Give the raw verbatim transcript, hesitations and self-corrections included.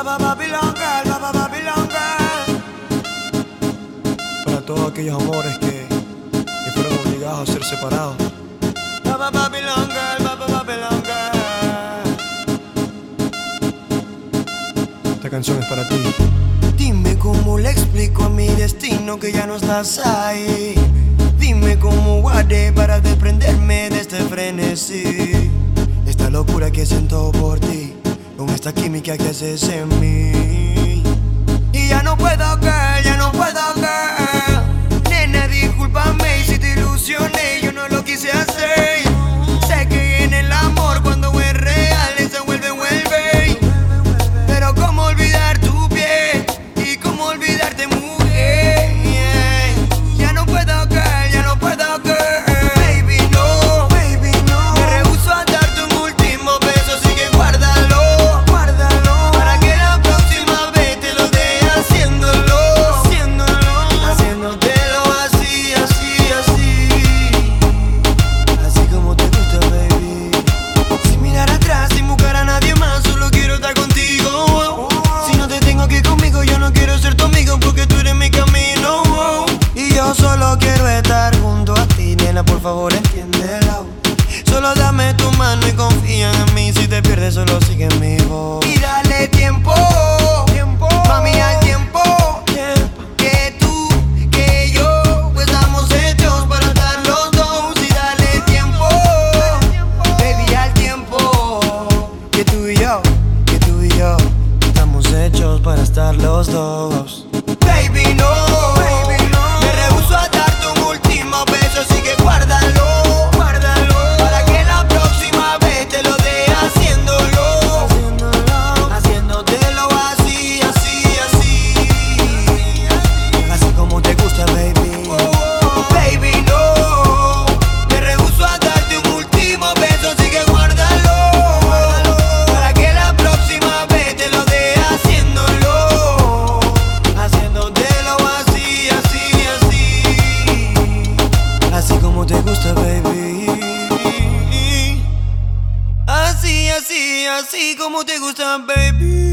Baba Babylon Girl, Baba Babylon Girl. Para todos aquellos amores que, que fueron obligados a ser separados. Baba Babylon Girl, Baba Babylon Girl. Esta canción es para ti. Dime cómo le explico a mi destino que ya no estás ahí. Dime cómo haré para desprenderme de este frenesí. Esta locura que siento por ti, con esta química que haces en mí. Y ya no puedo, girl, ya no puedo, girl. Nena, discúlpame si te ilusioné, yo no lo quise hacer. Sé que en el amor cuando es real se vuelve, vuelve. Pero cómo olvidar tu piel y cómo olvidarte, mujer. Ya no puedo, girl, ya no puedo, girl. Baby, no, baby, no. Me rehúso a darte un último beso, así que guárdalo, guárdalo. Para que la próxima vez te lo dé haciéndolo, haciéndolo, haciéndotelo así, así, así. Así como te gusta, baby. Sin mirar atrás, sin buscar a nadie más, solo quiero estar contigo. Si no te tengo aquí conmigo, yo no quiero ser tu amigo porque tú eres mi camino. Y yo solo quiero estar junto a ti, nena, por favor entiéndelo. Solo dame tu mano y confía en mí. Si te pierdes, solo sigue mi voz. Y dale tiempo, tiempo, mami, al tiempo. Que tú, que yo, pues estamos hechos para estar los dos. Y dale tiempo, baby, al tiempo. Que tú y yo, que tú y yo, estamos hechos para estar los dos. Baby, no, baby, no. Me rehúso a darte un último beso, así que guárdalo, guárdalo. Para que la próxima vez te lo dé haciéndolo, haciéndolo, haciéndotelo así, así, así. Así como te gusta, baby. Baby, no. Me rehúso a darte un último beso, así que guárdalo, guárdalo. Para que la próxima vez te lo dé haciéndolo, haciéndotelo así, así, así. Así como te gusta, baby. Así, así, así como te gusta, baby.